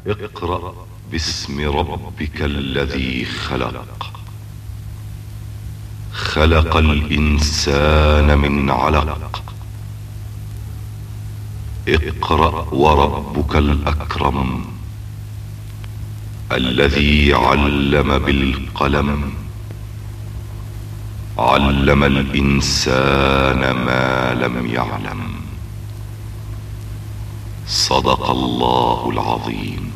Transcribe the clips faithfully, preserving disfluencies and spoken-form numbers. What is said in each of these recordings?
اقرأ باسم ربك الذي خلق. خلق الإنسان من علق. اقرأ وربك الأكرم الذي علم بالقلم. علم الإنسان ما لم يعلم. صدق الله العظيم.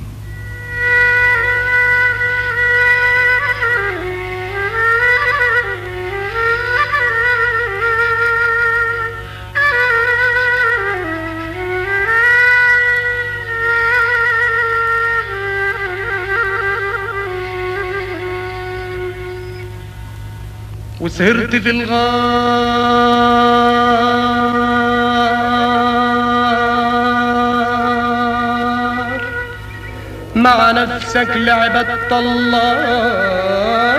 وسهرت في الغار مع نفسك لعبت الله.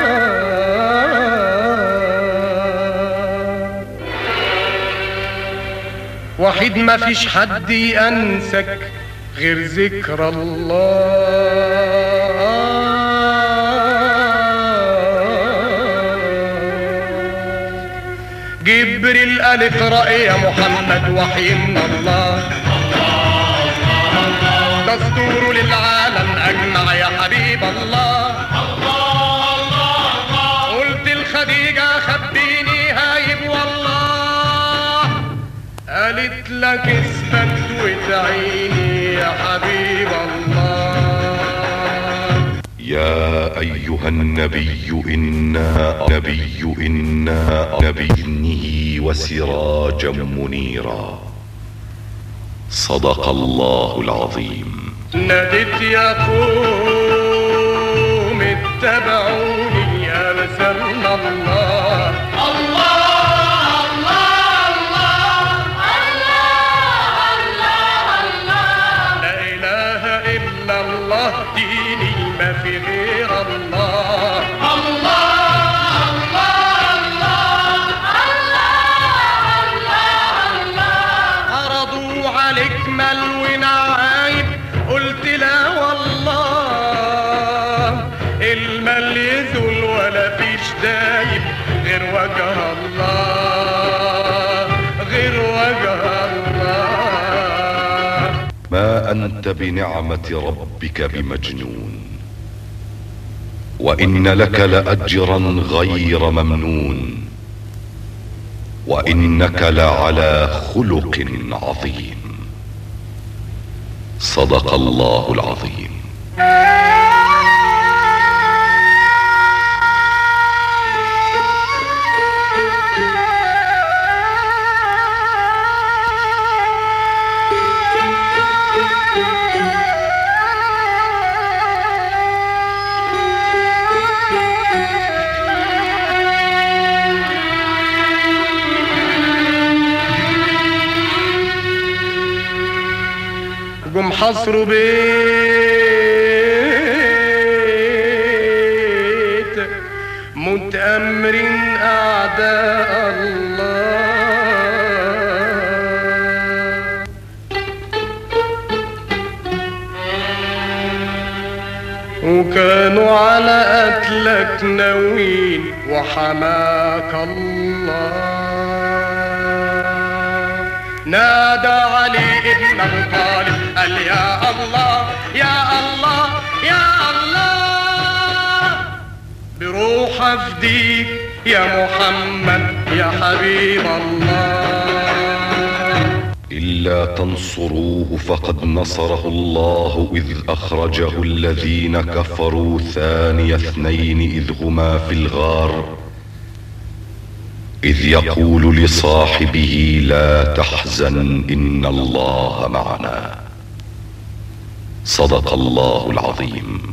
وحيد ما فيش حد ينسك غير ذكر الله. جبريل قال اقرأ يا محمد وحي من الله. دستور للعالم أجمع يا حبيب الله. قلت لخديجة خبيني هايب والله. قالت لك اثبت وتعيني يا حبيب الله. يا أيها النبي إنا نبي إنا نبيه وسراجا منيرا. صدق الله العظيم. نادت يا قوم اتبعوني أرسلنا الله. ديني ما في غير الله. الله الله الله الله الله. عرضوا عليك مال ونعايب قلت لا والله. المال يزول ولا فيش دايب غير وجه الله. غير وجه الله. ما أنت بنعمة ربك بمجنون. وإن لك لأجرا غير ممنون. وإنك لعلى خلق عظيم. صدق الله العظيم. قم حصروا بيت متأمرين أعداء الله. وكانوا على قتلك ناويين وحماك الله. نادى علي ابن ابو طالب قال يا الله يا الله يا الله. بروح افديك يا محمد يا حبيب الله. إلا تنصروه فقد نصره الله إذ أخرجه الذين كفروا ثاني اثنين إذ هما في الغار إذ يقول لصاحبه لا تحزن إن الله معنا. صدق الله العظيم.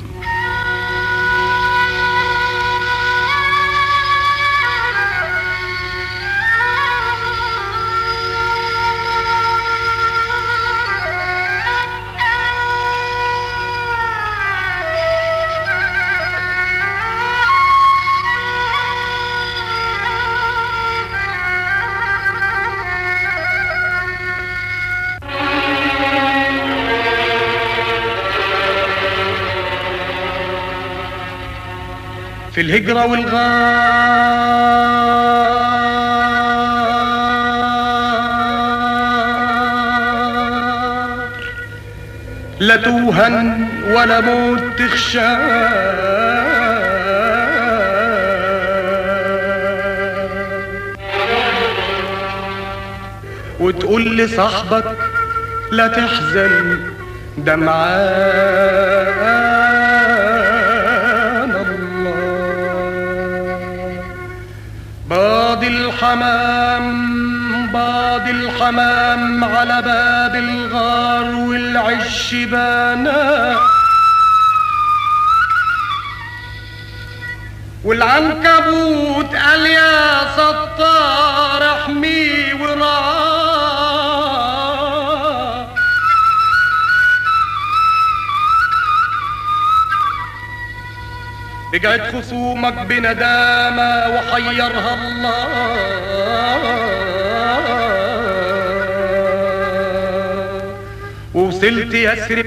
في الهجرة والغار لا توهن ولا موت تخشى وتقول لصاحبك لا تحزن دمعان الله. باض الحمام باض الحمام على باب الغار والعش بانا والعنكبوت قال يا ستار احمي وراه. رجعت خصومك بندامة وحيرها الله ووصلت يثرب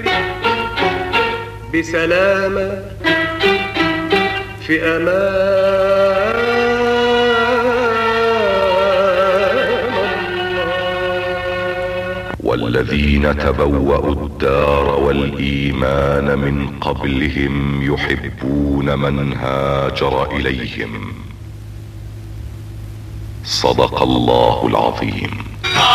بسلامة في أمان الله. والذين تبوأوا الدار والإيمان من قبلهم يحبون من هاجر إليهم. صدق الله العظيم.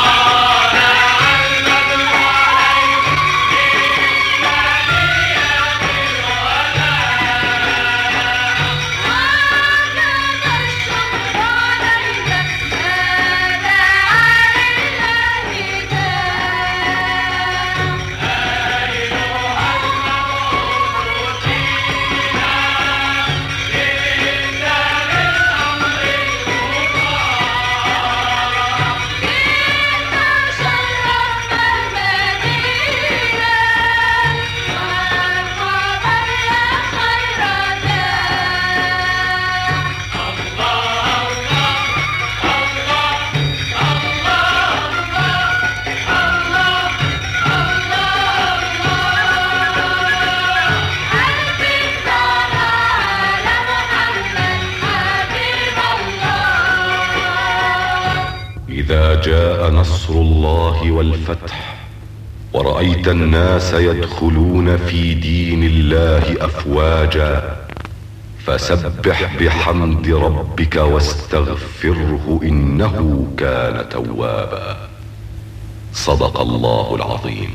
إذا جاء نصر الله والفتح ورأيت الناس يدخلون في دين الله أفواجا فسبح بحمد ربك واستغفره إنه كان توابا. صدق الله العظيم.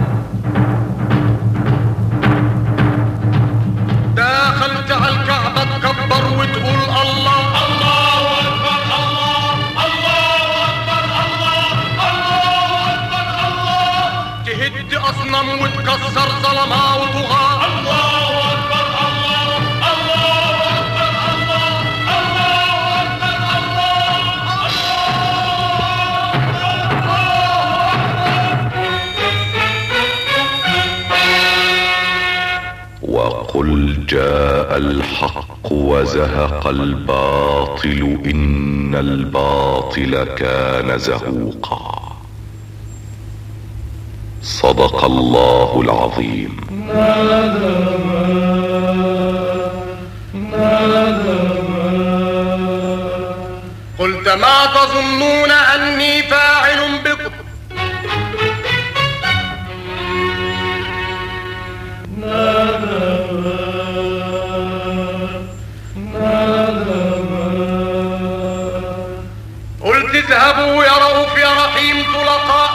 دخلت على الكعبة تكبر وتقول الله الله أكبر الله الله أكبر الله الله أكبر الله. تهد أصنام وتكسر ظلمها وطغاة الله أكبر الله الله أكبر الله الله أكبر الله. وقل جاء الحق وزهق الباطل إن الباطل كان زهوقا. صدق الله العظيم. قلت ما تظنون أني فاعل بكم قلت اذهبوا يا رؤوف يا رحيم طلقاء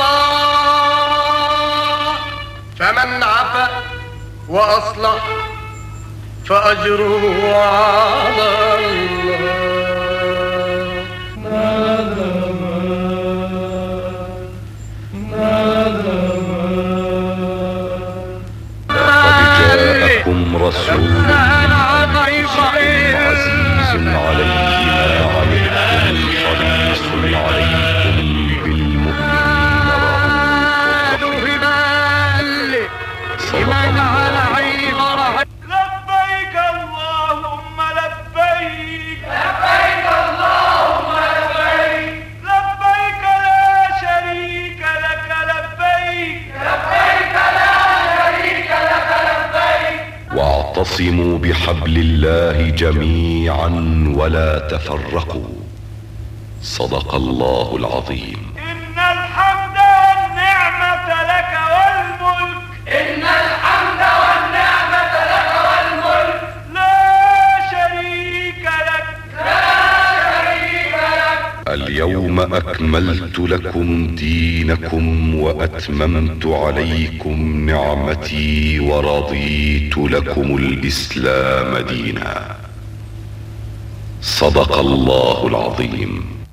والله فمن عفا وأصلح فأجره على الله. لقد جاءكم رسول عزيز عليه ما عنتم حريص عليكم بالمؤمنين رؤوف رحيم. صدق الله. لبيك اللهم لبيك لبيك اللهم لبيك لبيك لا شريك لك لبيك لبيك لا شريك لك لبيك. واعتصموا بحبل الله جميعا ولا تفرقوا. صدق الله العظيم. إن الحمد والنعمة لك والملك. إن الحمد والنعمة لك والملك. لا شريك لك. لا شريك لك. اليوم أكملت لكم دينكم وأتممت عليكم نعمتي ورضيت لكم الإسلام دينا. صدق الله العظيم.